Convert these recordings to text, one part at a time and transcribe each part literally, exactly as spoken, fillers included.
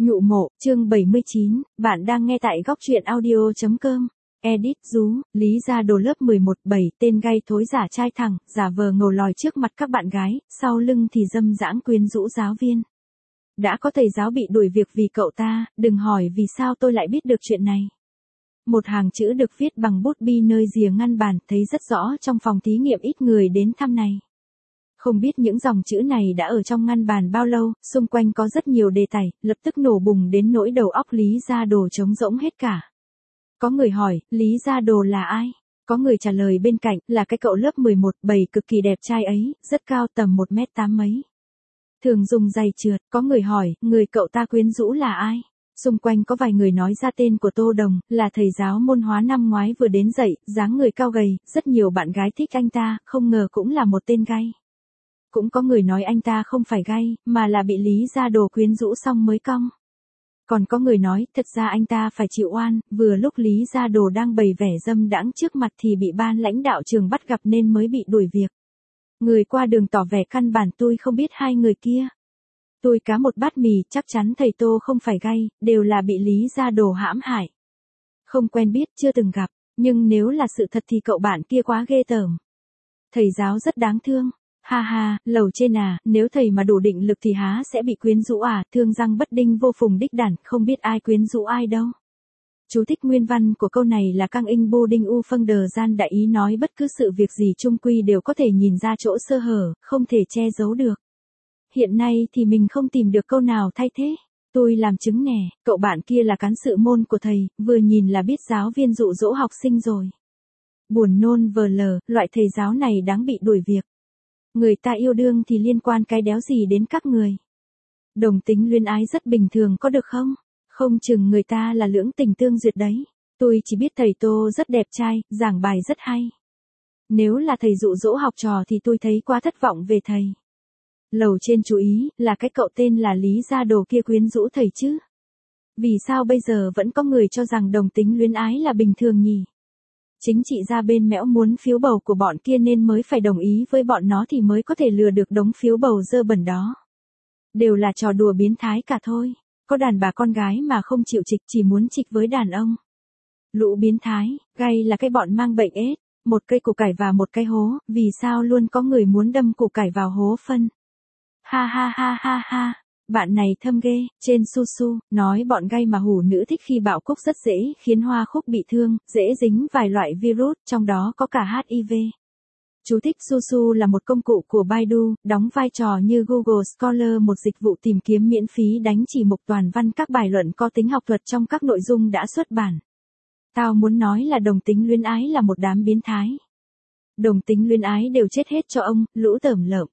Nhụ mộ, chương bảy mươi chín, bạn đang nghe tại góc truyện audio.com. Edit Dú, Lý Gia Đồ lớp mười một bảy, tên gay thối giả trai thẳng, giả vờ ngầu lòi trước mặt các bạn gái, sau lưng thì dâm dãng quyến rũ giáo viên. Đã có thầy giáo bị đuổi việc vì cậu ta, đừng hỏi vì sao tôi lại biết được chuyện này. Một hàng chữ được viết bằng bút bi nơi rìa ngăn bàn, thấy rất rõ trong phòng thí nghiệm ít người đến thăm này. Không biết những dòng chữ này đã ở trong ngăn bàn bao lâu, xung quanh có rất nhiều đề tài, lập tức nổ bùng đến nỗi đầu óc Lý Gia Đồ trống rỗng hết cả. Có người hỏi, Lý Gia Đồ là ai? Có người trả lời bên cạnh, là cái cậu lớp mười một bảy cực kỳ đẹp trai ấy, rất cao tầm một mét tám mấy. Thường dùng giày trượt, có người hỏi, người cậu ta quyến rũ là ai? Xung quanh có vài người nói ra tên của Tô Đồng, là thầy giáo môn hóa năm ngoái vừa đến dạy, dáng người cao gầy, rất nhiều bạn gái thích anh ta, không ngờ cũng là một tên gay. Cũng có người nói anh ta không phải gay, mà là bị Lý Gia Đồ quyến rũ xong mới cong. Còn có người nói, thật ra anh ta phải chịu oan, vừa lúc Lý Gia Đồ đang bày vẻ dâm đãng trước mặt thì bị ban lãnh đạo trường bắt gặp nên mới bị đuổi việc. Người qua đường tỏ vẻ căn bản tôi không biết hai người kia. Tôi cá một bát mì, chắc chắn thầy Tô không phải gay, đều là bị Lý Gia Đồ hãm hại. Không quen biết, chưa từng gặp, nhưng nếu là sự thật thì cậu bạn kia quá ghê tởm. Thầy giáo rất đáng thương. Ha ha, lầu trên à, nếu thầy mà đủ định lực thì há sẽ bị quyến rũ à, thương răng bất đinh vô phùng đích đản, không biết ai quyến rũ ai đâu. Chú thích nguyên văn của câu này là căng in bô đinh u phân đờ gian đại ý nói bất cứ sự việc gì chung quy đều có thể nhìn ra chỗ sơ hở, không thể che giấu được. Hiện nay thì mình không tìm được câu nào thay thế. Tôi làm chứng nè, cậu bạn kia là cán sự môn của thầy, vừa nhìn là biết giáo viên dụ dỗ học sinh rồi. Buồn nôn vờ lờ, loại thầy giáo này đáng bị đuổi việc. Người ta yêu đương thì liên quan cái đéo gì đến các người. Đồng tính luyến ái rất bình thường có được không? Không chừng người ta là lưỡng tình tương duyệt đấy. Tôi chỉ biết thầy Tô rất đẹp trai, giảng bài rất hay. Nếu là thầy dụ dỗ học trò thì tôi thấy quá thất vọng về thầy. Lầu trên chú ý, là cái cậu tên là Lý Gia Đồ kia quyến rũ thầy chứ. Vì sao bây giờ vẫn có người cho rằng đồng tính luyến ái là bình thường nhỉ? Chính trị gia bên Mẽo muốn phiếu bầu của bọn kia nên mới phải đồng ý với bọn nó thì mới có thể lừa được đống phiếu bầu dơ bẩn đó. Đều là trò đùa biến thái cả thôi. Có đàn bà con gái mà không chịu trịch chỉ muốn trịch với đàn ông. Lũ biến thái, gay là cái bọn mang bệnh ết, một cây củ cải và một cây hố, vì sao luôn có người muốn đâm củ cải vào hố phân. Ha ha ha ha ha. Bạn này thâm ghê, trên su su, nói bọn gay mà hủ nữ thích khi bạo cúc rất dễ khiến hoa khúc bị thương, dễ dính vài loại virus, trong đó có cả hát i vê. Chú thích su su là một công cụ của Baidu, đóng vai trò như Google Scholar, một dịch vụ tìm kiếm miễn phí đánh chỉ mục toàn văn các bài luận có tính học thuật trong các nội dung đã xuất bản. Tao muốn nói là đồng tính luyến ái là một đám biến thái. Đồng tính luyến ái đều chết hết cho ông, lũ tởm lợm.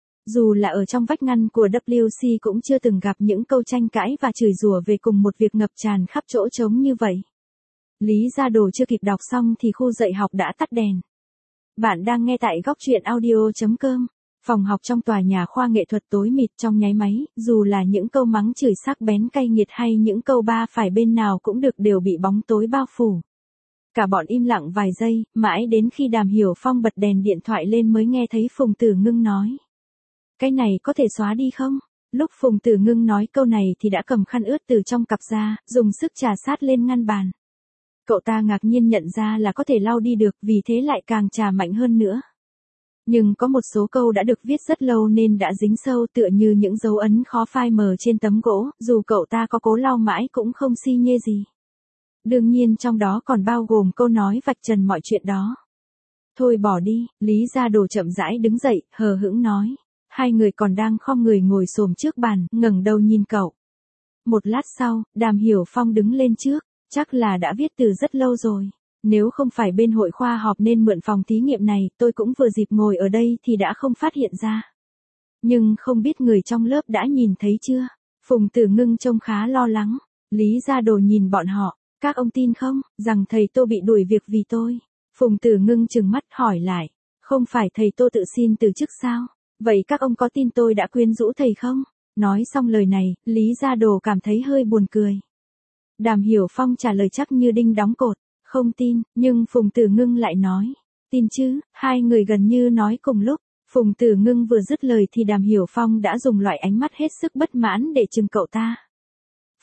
Dù là ở trong vách ngăn của W C cũng chưa từng gặp những câu tranh cãi và chửi rủa về cùng một việc ngập tràn khắp chỗ trống như vậy. Lý Gia Đồ chưa kịp đọc xong thì khu dạy học đã tắt đèn. Bạn đang nghe tại góc truyện audio.com. Phòng học trong tòa nhà khoa nghệ thuật tối mịt trong nháy máy, dù là những câu mắng chửi sắc bén cay nghiệt hay những câu ba phải bên nào cũng được đều bị bóng tối bao phủ. Cả bọn im lặng vài giây, mãi đến khi Đàm Hiểu Phong bật đèn điện thoại lên mới nghe thấy Phùng Tử Ngưng nói. Cái này có thể xóa đi không? Lúc Phùng Tử Ngưng nói câu này thì đã cầm khăn ướt từ trong cặp ra, dùng sức chà sát lên ngăn bàn. Cậu ta ngạc nhiên nhận ra là có thể lau đi được, vì thế lại càng chà mạnh hơn nữa. Nhưng có một số câu đã được viết rất lâu nên đã dính sâu tựa như những dấu ấn khó phai mờ trên tấm gỗ, dù cậu ta có cố lau mãi cũng không xi nhê gì. Đương nhiên trong đó còn bao gồm câu nói vạch trần mọi chuyện đó. Thôi bỏ đi, Lý Gia Đồ chậm rãi đứng dậy, hờ hững nói. Hai người còn đang khom người ngồi xổm trước bàn, ngẩng đầu nhìn cậu. Một lát sau, Đàm Hiểu Phong đứng lên trước, chắc là đã viết từ rất lâu rồi. Nếu không phải bên hội khoa họp nên mượn phòng thí nghiệm này, tôi cũng vừa dịp ngồi ở đây thì đã không phát hiện ra. Nhưng không biết người trong lớp đã nhìn thấy chưa? Phùng Tử Ngưng trông khá lo lắng. Lý Gia Đồ nhìn bọn họ, các ông tin không, rằng thầy Tô bị đuổi việc vì tôi? Phùng Tử Ngưng trừng mắt hỏi lại, không phải thầy Tô tự xin từ chức sao? Vậy các ông có tin tôi đã quyến rũ thầy không? Nói xong lời này, Lý Gia Đồ cảm thấy hơi buồn cười. Đàm Hiểu Phong trả lời chắc như đinh đóng cột, không tin, nhưng Phùng Tử Ngưng lại nói, tin chứ, hai người gần như nói cùng lúc. Phùng Tử Ngưng vừa dứt lời thì Đàm Hiểu Phong đã dùng loại ánh mắt hết sức bất mãn để trừng cậu ta.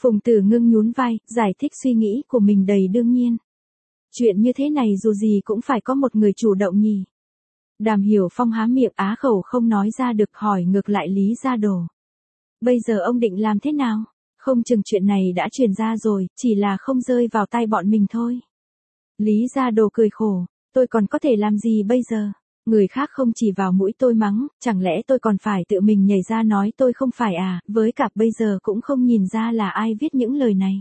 Phùng Tử Ngưng nhún vai, giải thích suy nghĩ của mình đầy đương nhiên. Chuyện như thế này dù gì cũng phải có một người chủ động nhỉ. Đàm Hiểu Phong há miệng á khẩu không nói ra được, hỏi ngược lại Lý Gia Đồ. Bây giờ ông định làm thế nào? Không chừng chuyện này đã truyền ra rồi, chỉ là không rơi vào tay bọn mình thôi. Lý Gia Đồ cười khổ, tôi còn có thể làm gì bây giờ? Người khác không chỉ vào mũi tôi mắng, chẳng lẽ tôi còn phải tự mình nhảy ra nói tôi không phải à, với cả bây giờ cũng không nhìn ra là ai viết những lời này.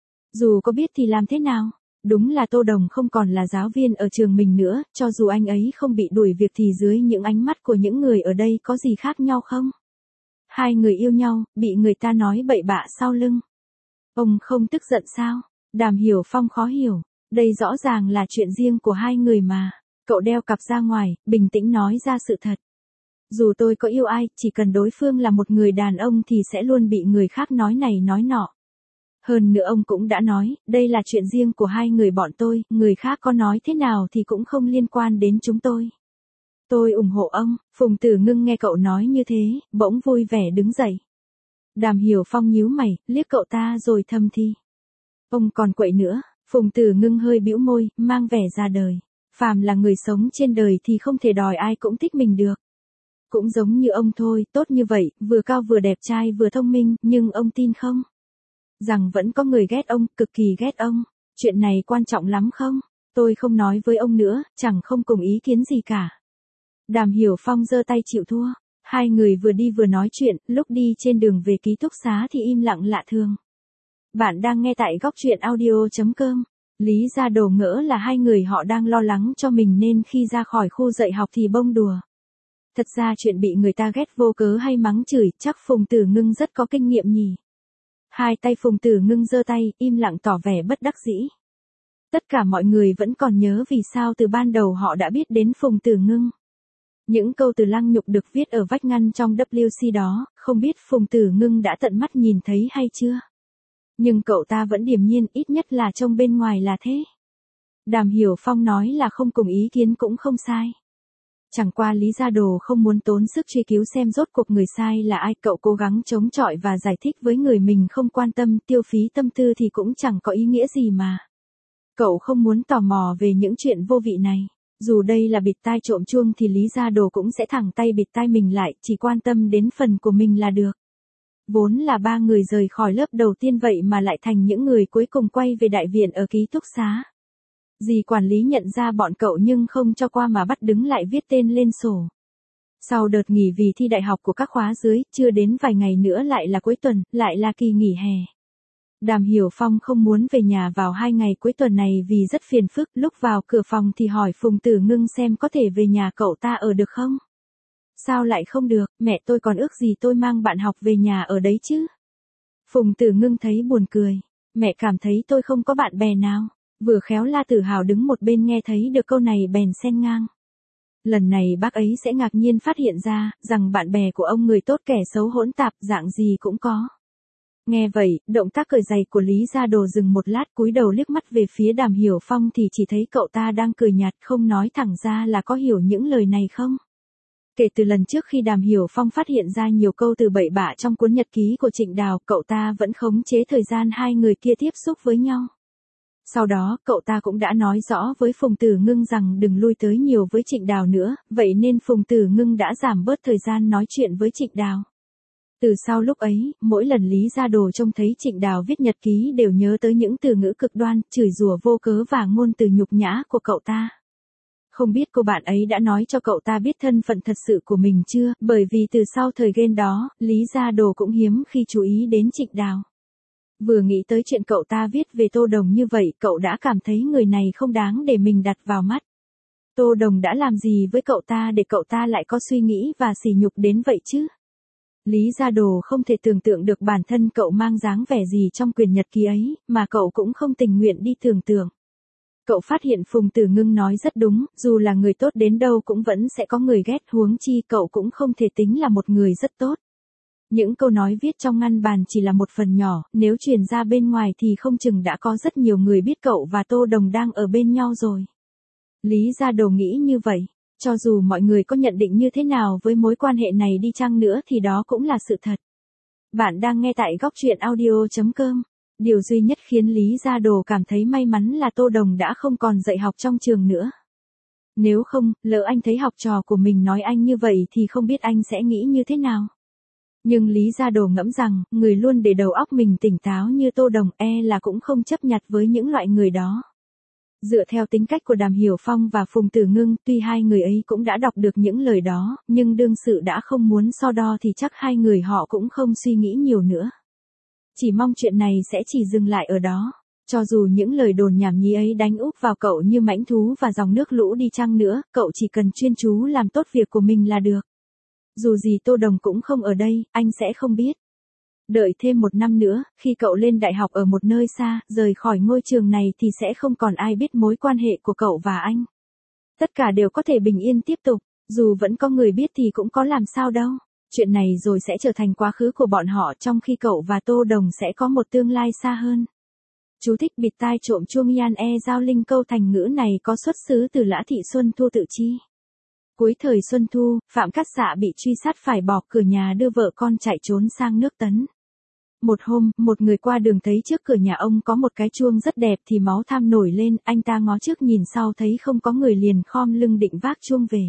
Dù có biết thì làm thế nào? Đúng là Tô Đồng không còn là giáo viên ở trường mình nữa, cho dù anh ấy không bị đuổi việc thì dưới những ánh mắt của những người ở đây có gì khác nhau không? Hai người yêu nhau, bị người ta nói bậy bạ sau lưng. Ông không tức giận sao? Đàm Hiểu Phong khó hiểu, đây rõ ràng là chuyện riêng của hai người mà. Cậu đeo cặp ra ngoài, bình tĩnh nói ra sự thật. Dù tôi có yêu ai, chỉ cần đối phương là một người đàn ông thì sẽ luôn bị người khác nói này nói nọ. Hơn nữa ông cũng đã nói, đây là chuyện riêng của hai người bọn tôi, người khác có nói thế nào thì cũng không liên quan đến chúng tôi. Tôi ủng hộ ông. Phùng Tử Ngưng nghe cậu nói như thế, bỗng vui vẻ đứng dậy. Đàm Hiểu Phong nhíu mày, liếc cậu ta rồi thầm thì. Ông còn quậy nữa. Phùng Tử Ngưng hơi bĩu môi, mang vẻ ra đời. Phàm là người sống trên đời thì không thể đòi ai cũng thích mình được. Cũng giống như ông thôi, tốt như vậy, vừa cao vừa đẹp trai vừa thông minh, nhưng ông tin không? Rằng vẫn có người ghét ông, cực kỳ ghét ông. Chuyện này quan trọng lắm không? Tôi không nói với ông nữa, chẳng không cùng ý kiến gì cả. Đàm Hiểu Phong giơ tay chịu thua. Hai người vừa đi vừa nói chuyện, lúc đi trên đường về ký túc xá thì im lặng lạ thường. Bạn đang nghe tại góc truyện audio chấm com. Lý Gia Đồ ngỡ là hai người họ đang lo lắng cho mình nên khi ra khỏi khu dạy học thì bông đùa. Thật ra chuyện bị người ta ghét vô cớ hay mắng chửi, chắc Phùng Tử Ngưng rất có kinh nghiệm nhỉ. Hai tay Phùng Tử Ngưng giơ tay, im lặng tỏ vẻ bất đắc dĩ. Tất cả mọi người vẫn còn nhớ vì sao từ ban đầu họ đã biết đến Phùng Tử Ngưng. Những câu từ lăng nhục được viết ở vách ngăn trong W C đó, không biết Phùng Tử Ngưng đã tận mắt nhìn thấy hay chưa. Nhưng cậu ta vẫn điềm nhiên, ít nhất là trông bên ngoài là thế. Đàm Hiểu Phong nói là không cùng ý kiến cũng không sai. Chẳng qua Lý Gia Đồ không muốn tốn sức truy cứu xem rốt cuộc người sai là ai, cậu cố gắng chống chọi và giải thích với người mình không quan tâm, tiêu phí tâm tư thì cũng chẳng có ý nghĩa gì mà. Cậu không muốn tò mò về những chuyện vô vị này. Dù đây là bịt tai trộm chuông thì Lý Gia Đồ cũng sẽ thẳng tay bịt tai mình lại, chỉ quan tâm đến phần của mình là được. Vốn là ba người rời khỏi lớp đầu tiên vậy mà lại thành những người cuối cùng quay về đại viện ở ký túc xá. Dì quản lý nhận ra bọn cậu nhưng không cho qua mà bắt đứng lại viết tên lên sổ. Sau đợt nghỉ vì thi đại học của các khóa dưới, chưa đến vài ngày nữa lại là cuối tuần, lại là kỳ nghỉ hè. Đàm Hiểu Phong không muốn về nhà vào hai ngày cuối tuần này vì rất phiền phức, lúc vào cửa phòng thì hỏi Phùng Tử Ngưng xem có thể về nhà cậu ta ở được không? Sao lại không được, mẹ tôi còn ước gì tôi mang bạn học về nhà ở đấy chứ? Phùng Tử Ngưng thấy buồn cười, mẹ cảm thấy tôi không có bạn bè nào. Vừa khéo La Tử Hào đứng một bên nghe thấy được câu này bèn xen ngang. Lần này bác ấy sẽ ngạc nhiên phát hiện ra, rằng bạn bè của ông người tốt kẻ xấu hỗn tạp, dạng gì cũng có. Nghe vậy, động tác cởi giày của Lý Gia Đồ dừng một lát, cúi đầu liếc mắt về phía Đàm Hiểu Phong thì chỉ thấy cậu ta đang cười nhạt, không nói thẳng ra là có hiểu những lời này không. Kể từ lần trước khi Đàm Hiểu Phong phát hiện ra nhiều câu từ bậy bạ trong cuốn nhật ký của Trịnh Đào, cậu ta vẫn khống chế thời gian hai người kia tiếp xúc với nhau. Sau đó, cậu ta cũng đã nói rõ với Phùng Tử Ngưng rằng đừng lui tới nhiều với Trịnh Đào nữa, vậy nên Phùng Tử Ngưng đã giảm bớt thời gian nói chuyện với Trịnh Đào. Từ sau lúc ấy, mỗi lần Lý Gia Đồ trông thấy Trịnh Đào viết nhật ký đều nhớ tới những từ ngữ cực đoan, chửi rủa vô cớ và ngôn từ nhục nhã của cậu ta. Không biết cô bạn ấy đã nói cho cậu ta biết thân phận thật sự của mình chưa, bởi vì từ sau thời game đó, Lý Gia Đồ cũng hiếm khi chú ý đến Trịnh Đào. Vừa nghĩ tới chuyện cậu ta viết về Tô Đồng như vậy, cậu đã cảm thấy người này không đáng để mình đặt vào mắt. Tô Đồng đã làm gì với cậu ta để cậu ta lại có suy nghĩ và sỉ nhục đến vậy chứ? Lý Gia Đồ không thể tưởng tượng được bản thân cậu mang dáng vẻ gì trong quyển nhật ký ấy, mà cậu cũng không tình nguyện đi tưởng tượng. Cậu phát hiện Phùng Tử Ngưng nói rất đúng, dù là người tốt đến đâu cũng vẫn sẽ có người ghét, huống chi cậu cũng không thể tính là một người rất tốt. Những câu nói viết trong ngăn bàn chỉ là một phần nhỏ, nếu truyền ra bên ngoài thì không chừng đã có rất nhiều người biết cậu và Tô Đồng đang ở bên nhau rồi. Lý Gia Đồ nghĩ như vậy, cho dù mọi người có nhận định như thế nào với mối quan hệ này đi chăng nữa thì đó cũng là sự thật. Bạn đang nghe tại góc truyện audio chấm com. Điều duy nhất khiến Lý Gia Đồ cảm thấy may mắn là Tô Đồng đã không còn dạy học trong trường nữa. Nếu không, lỡ anh thấy học trò của mình nói anh như vậy thì không biết anh sẽ nghĩ như thế nào. Nhưng Lý Gia Đồ ngẫm rằng, người luôn để đầu óc mình tỉnh táo như Tô Đồng e là cũng không chấp nhặt với những loại người đó. Dựa theo tính cách của Đàm Hiểu Phong và Phùng Tử Ngưng, tuy hai người ấy cũng đã đọc được những lời đó, nhưng đương sự đã không muốn so đo thì chắc hai người họ cũng không suy nghĩ nhiều nữa. Chỉ mong chuyện này sẽ chỉ dừng lại ở đó. Cho dù những lời đồn nhảm nhí ấy đánh úp vào cậu như mãnh thú và dòng nước lũ đi chăng nữa, cậu chỉ cần chuyên chú làm tốt việc của mình là được. Dù gì Tô Đồng cũng không ở đây, anh sẽ không biết. Đợi thêm một năm nữa, khi cậu lên đại học ở một nơi xa, rời khỏi ngôi trường này thì sẽ không còn ai biết mối quan hệ của cậu và anh. Tất cả đều có thể bình yên tiếp tục, dù vẫn có người biết thì cũng có làm sao đâu. Chuyện này rồi sẽ trở thành quá khứ của bọn họ trong khi cậu và Tô Đồng sẽ có một tương lai xa hơn. Chú thích bịt tai trộm chuông Yan E Giao Linh. Câu thành ngữ này có xuất xứ từ Lã Thị Xuân Thu tự chi. Cuối thời Xuân Thu, Phạm Cát Xạ bị truy sát phải bỏ cửa nhà đưa vợ con chạy trốn sang nước Tấn. Một hôm, một người qua đường thấy trước cửa nhà ông có một cái chuông rất đẹp thì máu tham nổi lên, anh ta ngó trước nhìn sau thấy không có người liền khom lưng định vác chuông về.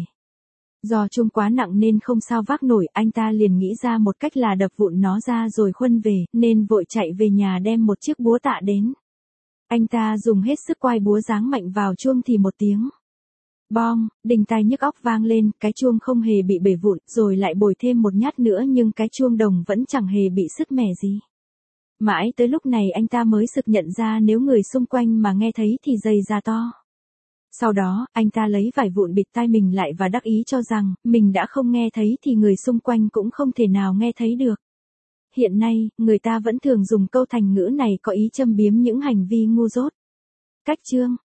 Do chuông quá nặng nên không sao vác nổi, anh ta liền nghĩ ra một cách là đập vụn nó ra rồi khuân về, nên vội chạy về nhà đem một chiếc búa tạ đến. Anh ta dùng hết sức quay búa giáng mạnh vào chuông thì một tiếng bong, đinh tai nhức óc vang lên, cái chuông không hề bị bể vụn, rồi lại bồi thêm một nhát nữa nhưng cái chuông đồng vẫn chẳng hề bị sứt mẻ gì. Mãi tới lúc này anh ta mới sực nhận ra nếu người xung quanh mà nghe thấy thì dày ra to. Sau đó, anh ta lấy vải vụn bịt tai mình lại và đắc ý cho rằng, mình đã không nghe thấy thì người xung quanh cũng không thể nào nghe thấy được. Hiện nay, người ta vẫn thường dùng câu thành ngữ này có ý châm biếm những hành vi ngu dốt. Cách chương